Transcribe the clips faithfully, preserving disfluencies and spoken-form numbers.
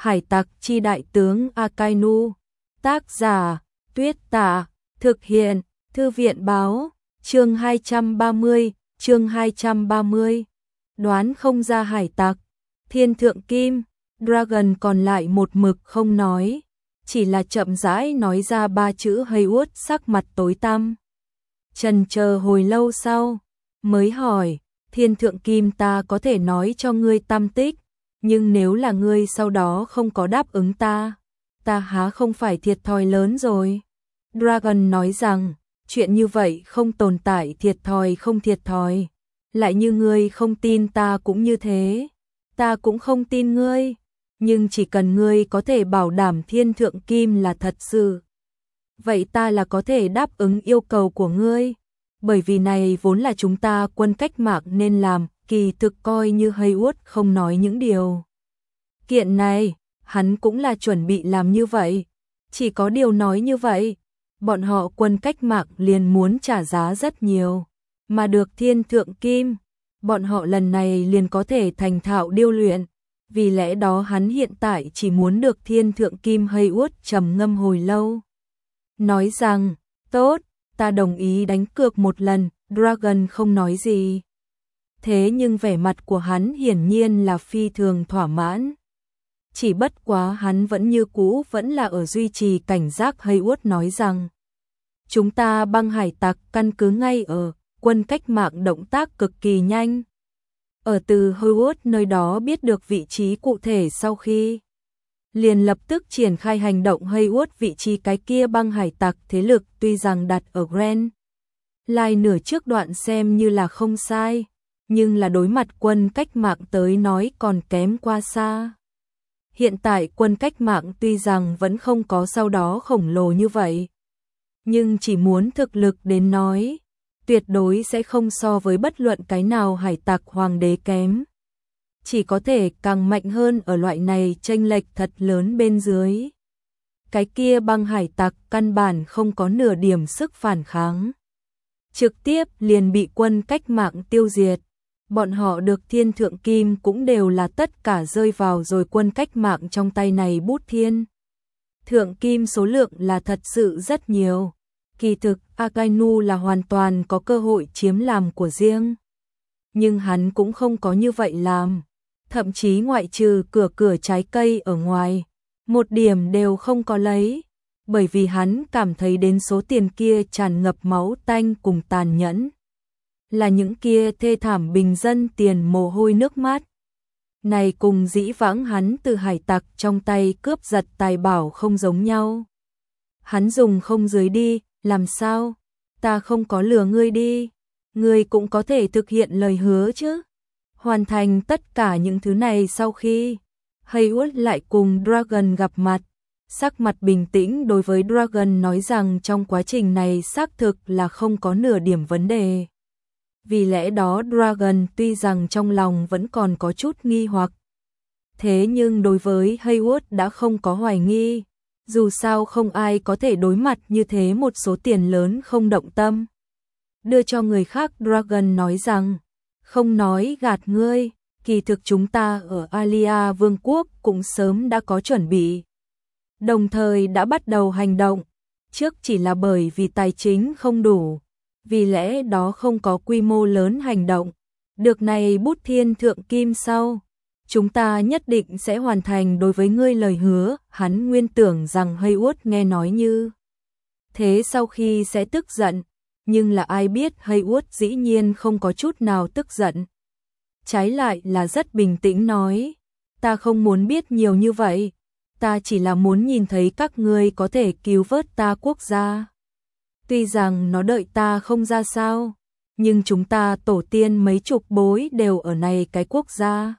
Hải tặc chi đại tướng Akainu. Tác giả, Tuyết Tả. Thực hiện, Thư viện báo. Chương hai trăm ba mươi, chương hai trăm ba mươi. Đoán không ra hải tặc. Thiên Thượng Kim, Dragon còn lại một mực không nói, chỉ là chậm rãi nói ra ba chữ Haywood, sắc mặt tối tăm. Chần chờ hồi lâu sau, mới hỏi, Thiên Thượng Kim, ta có thể nói cho ngươi tâm tích, nhưng nếu là ngươi sau đó không có đáp ứng ta, ta há không phải thiệt thòi lớn rồi. Dragon nói rằng, chuyện như vậy không tồn tại thiệt thòi không thiệt thòi, lại như ngươi không tin ta cũng như thế, ta cũng không tin ngươi, nhưng chỉ cần ngươi có thể bảo đảm Thiên Thượng Kim là thật sự, vậy ta là có thể đáp ứng yêu cầu của ngươi, bởi vì này vốn là chúng ta quân cách mạng nên làm. Kỳ thực coi như Haywood không nói những điều kiện này, hắn cũng là chuẩn bị làm như vậy, chỉ có điều nói như vậy, bọn họ quân cách mạng liền muốn trả giá rất nhiều, mà được Thiên Thượng Kim, bọn họ lần này liền có thể thành thạo điêu luyện, vì lẽ đó hắn hiện tại chỉ muốn được Thiên Thượng Kim. Haywood trầm ngâm hồi lâu, nói rằng, tốt, ta đồng ý đánh cược một lần. Dragon không nói gì. Thế nhưng vẻ mặt của hắn hiển nhiên là phi thường thỏa mãn. Chỉ bất quá hắn vẫn như cũ vẫn là ở duy trì cảnh giác. Haywood nói rằng, chúng ta băng hải tặc căn cứ ngay ở quân cách mạng, động tác cực kỳ nhanh. Ở từ Haywood nơi đó biết được vị trí cụ thể sau khi liền lập tức triển khai hành động. Haywood vị trí cái kia băng hải tặc thế lực tuy rằng đặt ở Grand Line nửa trước đoạn xem như là không sai, nhưng là đối mặt quân cách mạng tới nói còn kém quá xa. Hiện tại quân cách mạng tuy rằng vẫn không có sau đó khổng lồ như vậy, nhưng chỉ muốn thực lực đến nói, tuyệt đối sẽ không so với bất luận cái nào hải tặc hoàng đế kém. Chỉ có thể càng mạnh hơn ở loại này chênh lệch thật lớn bên dưới. Cái kia băng hải tặc căn bản không có nửa điểm sức phản kháng, trực tiếp liền bị quân cách mạng tiêu diệt. Bọn họ được Thiên Thượng Kim cũng đều là tất cả rơi vào rồi quân cách mạng trong tay này. Bút Thiên Thượng Kim số lượng là thật sự rất nhiều. Kỳ thực Akainu là hoàn toàn có cơ hội chiếm làm của riêng, nhưng hắn cũng không có như vậy làm, thậm chí ngoại trừ cửa cửa trái cây ở ngoài, một điểm đều không có lấy, bởi vì hắn cảm thấy đến số tiền kia tràn ngập máu tanh cùng tàn nhẫn, là những kia thê thảm bình dân tiền mồ hôi nước mắt. Này cùng dĩ vãng hắn từ hải tặc trong tay cướp giật tài bảo không giống nhau. Hắn dùng không dưới đi, làm sao? Ta không có lừa ngươi đi, ngươi cũng có thể thực hiện lời hứa chứ. Hoàn thành tất cả những thứ này sau khi Haywood lại cùng Dragon gặp mặt, sắc mặt bình tĩnh đối với Dragon nói rằng trong quá trình này xác thực là không có nửa điểm vấn đề. Vì lẽ đó Dragon tuy rằng trong lòng vẫn còn có chút nghi hoặc, thế nhưng đối với Haywood đã không có hoài nghi, dù sao không ai có thể đối mặt như thế một số tiền lớn không động tâm đưa cho người khác. Dragon nói rằng, không nói gạt ngươi, kỳ thực chúng ta ở Alia Vương quốc cũng sớm đã có chuẩn bị, đồng thời đã bắt đầu hành động, trước chỉ là bởi vì tài chính không đủ, vì lẽ đó không có quy mô lớn hành động. Được này bút Thiên Thượng Kim sau, chúng ta nhất định sẽ hoàn thành đối với ngươi lời hứa. Hắn nguyên tưởng rằng Haywood nghe nói như thế sau khi sẽ tức giận, nhưng là ai biết Haywood dĩ nhiên không có chút nào tức giận. Trái lại là rất bình tĩnh nói, ta không muốn biết nhiều như vậy, ta chỉ là muốn nhìn thấy các ngươi có thể cứu vớt ta quốc gia. Tuy rằng nó đợi ta không ra sao, nhưng chúng ta tổ tiên mấy chục bối đều ở này cái quốc gia.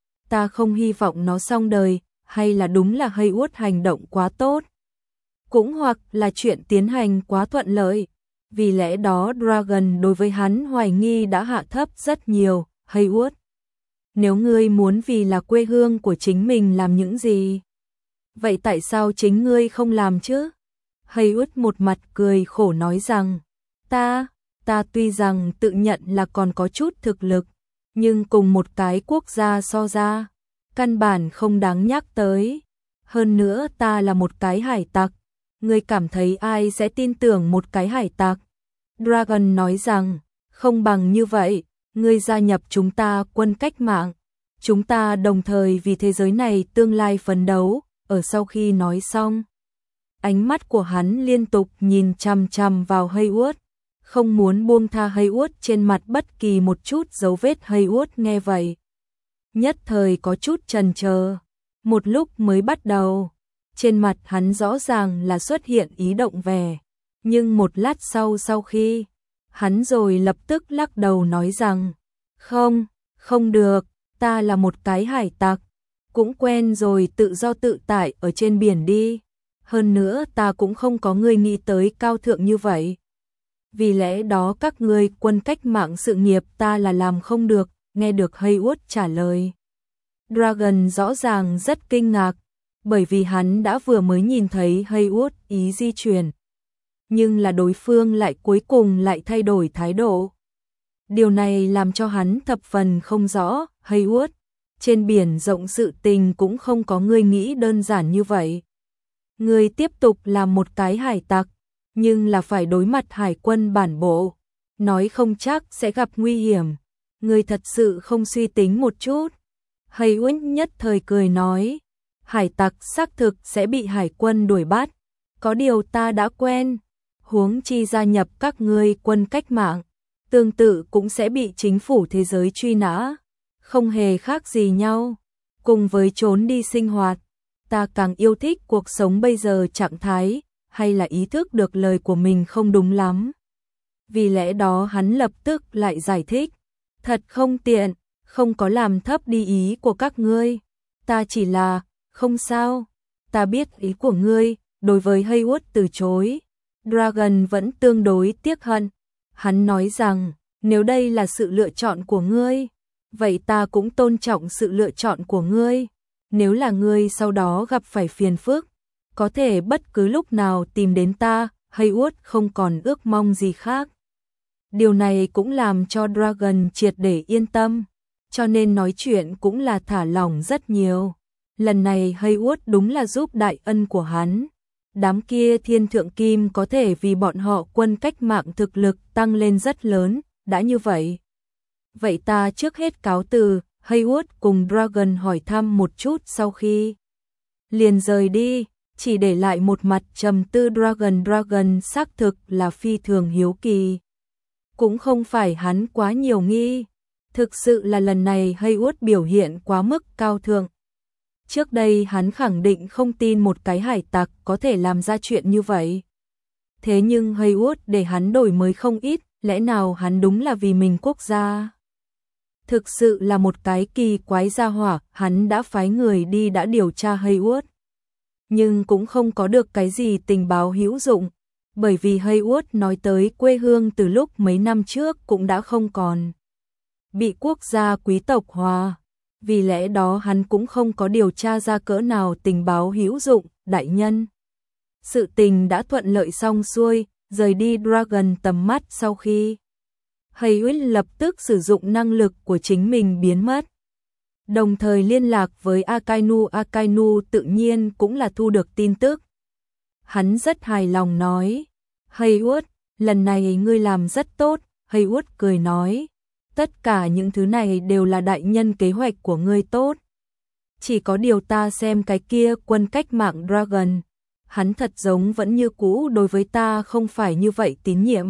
Ta không hy vọng nó xong đời, hay là đúng là Haywood hành động quá tốt, cũng hoặc là chuyện tiến hành quá thuận lợi. Vì lẽ đó Dragon đối với hắn hoài nghi đã hạ thấp rất nhiều. Haywood, nếu ngươi muốn vì là quê hương của chính mình làm những gì, vậy tại sao chính ngươi không làm chứ? Haywood một mặt cười khổ nói rằng, ta, ta tuy rằng tự nhận là còn có chút thực lực, nhưng cùng một cái quốc gia so ra, căn bản không đáng nhắc tới, Hơn nữa ta là một cái hải tặc, ngươi cảm thấy ai sẽ tin tưởng một cái hải tặc? Dragon nói rằng, không bằng như vậy, ngươi gia nhập chúng ta quân cách mạng, chúng ta đồng thời vì thế giới này tương lai phấn đấu. Ở sau khi nói xong, ánh mắt của hắn liên tục nhìn chằm chằm vào Haywood, không muốn buông tha Haywood trên mặt bất kỳ một chút dấu vết. Haywood nghe vậy, nhất thời có chút chần chờ, một lúc mới bắt đầu, trên mặt hắn rõ ràng là xuất hiện ý động vẻ, nhưng một lát sau sau khi, hắn rồi lập tức lắc đầu nói rằng, không, không được, ta là một cái hải tặc, cũng quen rồi tự do tự tại ở trên biển đi, hơn nữa ta cũng không có người nghĩ tới cao thượng như vậy. Vì lẽ đó các ngươi quân cách mạng sự nghiệp ta là làm không được. Nghe được Haywood trả lời, Dragon rõ ràng rất kinh ngạc, bởi vì hắn đã vừa mới nhìn thấy Haywood ý di chuyển, nhưng là đối phương lại cuối cùng lại thay đổi thái độ. Điều này làm cho hắn thập phần không rõ. Haywood, trên biển rộng sự tình cũng không có ngươi nghĩ đơn giản như vậy. Ngươi tiếp tục làm một cái hải tặc, nhưng là phải đối mặt hải quân bản bộ, nói không chắc sẽ gặp nguy hiểm. Ngươi thật sự không suy tính một chút? Haywood nhất thời cười nói, hải tặc xác thực sẽ bị hải quân đuổi bắt, có điều ta đã quen, huống chi gia nhập các ngươi quân cách mạng, tương tự cũng sẽ bị chính phủ thế giới truy nã, không hề khác gì nhau. Cùng với trốn đi sinh hoạt, ta càng yêu thích cuộc sống bây giờ trạng thái, hay là ý thức được lời của mình không đúng lắm. Vì lẽ đó hắn lập tức lại giải thích, thật không tiện, không có làm thấp đi ý của các ngươi, ta chỉ là, không sao, ta biết ý của ngươi. Đối với Haywood từ chối, Dragon vẫn tương đối tiếc hận, hắn nói rằng, nếu đây là sự lựa chọn của ngươi, vậy ta cũng tôn trọng sự lựa chọn của ngươi, nếu là ngươi sau đó gặp phải phiền phức, có thể bất cứ lúc nào tìm đến ta. Haywood không còn ước mong gì khác. Điều này cũng làm cho Dragon triệt để yên tâm, cho nên nói chuyện cũng là thả lỏng rất nhiều. Lần này Haywood đúng là giúp đại ân của hắn. Đám kia thiên thượng kim có thể vì bọn họ quân cách mạng thực lực tăng lên rất lớn, đã như vậy. Vậy ta trước hết cáo từ. Haywood cùng Dragon hỏi thăm một chút sau khi liền rời đi, chỉ để lại một mặt trầm tư. Dragon Dragon xác thực là phi thường hiếu kỳ. Cũng không phải hắn quá nhiều nghi, thực sự là lần này Haywood biểu hiện quá mức cao thượng. Trước đây hắn khẳng định không tin một cái hải tặc có thể làm ra chuyện như vậy. Thế nhưng Haywood để hắn đổi mới không ít, lẽ nào hắn đúng là vì mình quốc gia? Thực sự là một cái kỳ quái gia hỏa. Hắn đã phái người đi đã điều tra Haywood, nhưng cũng không có được cái gì tình báo hữu dụng, bởi vì Haywood nói tới quê hương từ lúc mấy năm trước cũng đã không còn, bị quốc gia quý tộc hòa. Vì lẽ đó hắn cũng không có điều tra ra cỡ nào tình báo hữu dụng. Đại nhân, sự tình đã thuận lợi xong xuôi, rời đi Dragon tầm mắt sau khi Haywood lập tức sử dụng năng lực của chính mình biến mất, đồng thời liên lạc với Akainu. Akainu tự nhiên cũng là thu được tin tức. Hắn rất hài lòng nói, Haywood, lần này ngươi làm rất tốt. Haywood cười nói, tất cả những thứ này đều là đại nhân kế hoạch của ngươi tốt. Chỉ có điều ta xem cái kia quân cách mạng Dragon, hắn thật giống vẫn như cũ đối với ta không phải như vậy tín nhiệm.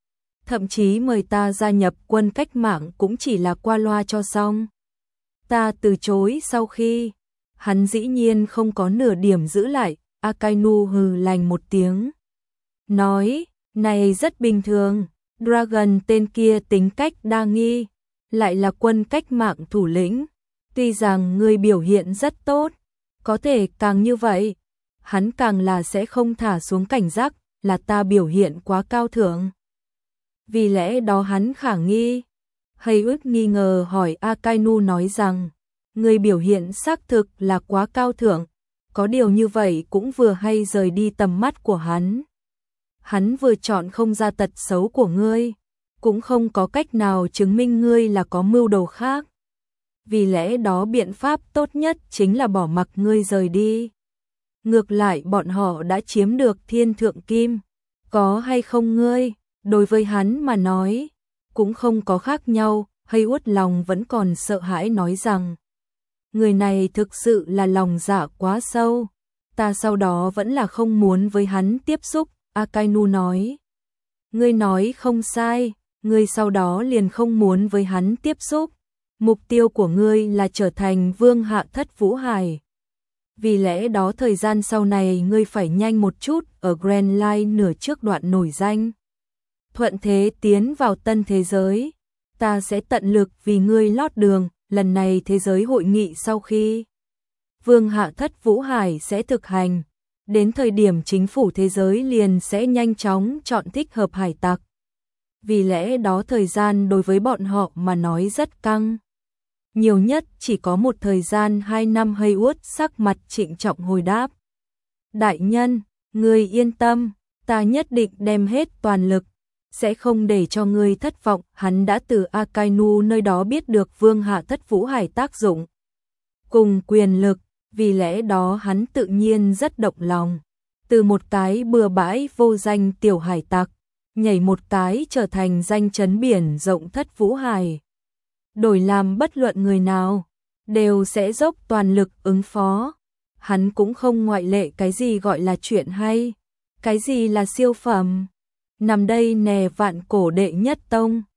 Thậm chí mời ta gia nhập quân cách mạng cũng chỉ là qua loa cho xong. Ta từ chối sau khi, hắn dĩ nhiên không có nửa điểm giữ lại. Akainu hừ lành một tiếng, nói, này rất bình thường. Dragon tên kia tính cách đa nghi, lại là quân cách mạng thủ lĩnh. Tuy rằng ngươi biểu hiện rất tốt, có thể càng như vậy, hắn càng là sẽ không thả xuống cảnh giác, là ta biểu hiện quá cao thượng. Vì lẽ đó hắn khả nghi. Haywood nghi ngờ hỏi Akainu nói rằng, ngươi biểu hiện xác thực là quá cao thượng, có điều như vậy cũng vừa hay rời đi tầm mắt của hắn. Hắn vừa chọn không ra tật xấu của ngươi, cũng không có cách nào chứng minh ngươi là có mưu đồ khác. Vì lẽ đó biện pháp tốt nhất chính là bỏ mặc ngươi rời đi. ngược lại bọn họ đã chiếm được thiên thượng kim. Có hay không ngươi, đối với hắn mà nói, cũng không có khác nhau, Haywood lòng vẫn còn sợ hãi nói rằng. Người này thực sự là lòng dạ quá sâu, ta sau đó vẫn là không muốn với hắn tiếp xúc, Akainu nói. Ngươi nói không sai, ngươi sau đó liền không muốn với hắn tiếp xúc, mục tiêu của ngươi là trở thành vương hạ thất Vũ Hải. Vì lẽ đó thời gian sau này ngươi phải nhanh một chút ở Grand Line nửa trước đoạn nổi danh. Thuận thế tiến vào tân thế giới, ta sẽ tận lực vì ngươi lót đường, lần này thế giới hội nghị sau khi vương hạ thất Vũ Hải sẽ thực hành, đến thời điểm chính phủ thế giới liền sẽ nhanh chóng chọn thích hợp hải tặc. Vì lẽ đó thời gian đối với bọn họ mà nói rất căng. Nhiều nhất chỉ có một thời gian hai năm. Haywood sắc mặt trịnh trọng hồi đáp. Đại nhân, ngươi yên tâm, ta nhất định đem hết toàn lực, sẽ không để cho ngươi thất vọng. Hắn đã từ Akainu nơi đó biết được vương hạ thất Vũ Hải tác dụng cùng quyền lực, vì lẽ đó hắn tự nhiên rất động lòng. Từ một cái bừa bãi vô danh tiểu hải tặc, nhảy một cái trở thành danh chấn biển rộng thất Vũ Hải. Đổi làm bất luận người nào, đều sẽ dốc toàn lực ứng phó. Hắn cũng không ngoại lệ cái gì gọi là chuyện hay, cái gì là siêu phẩm. Nằm đây nè vạn cổ đệ nhất tông.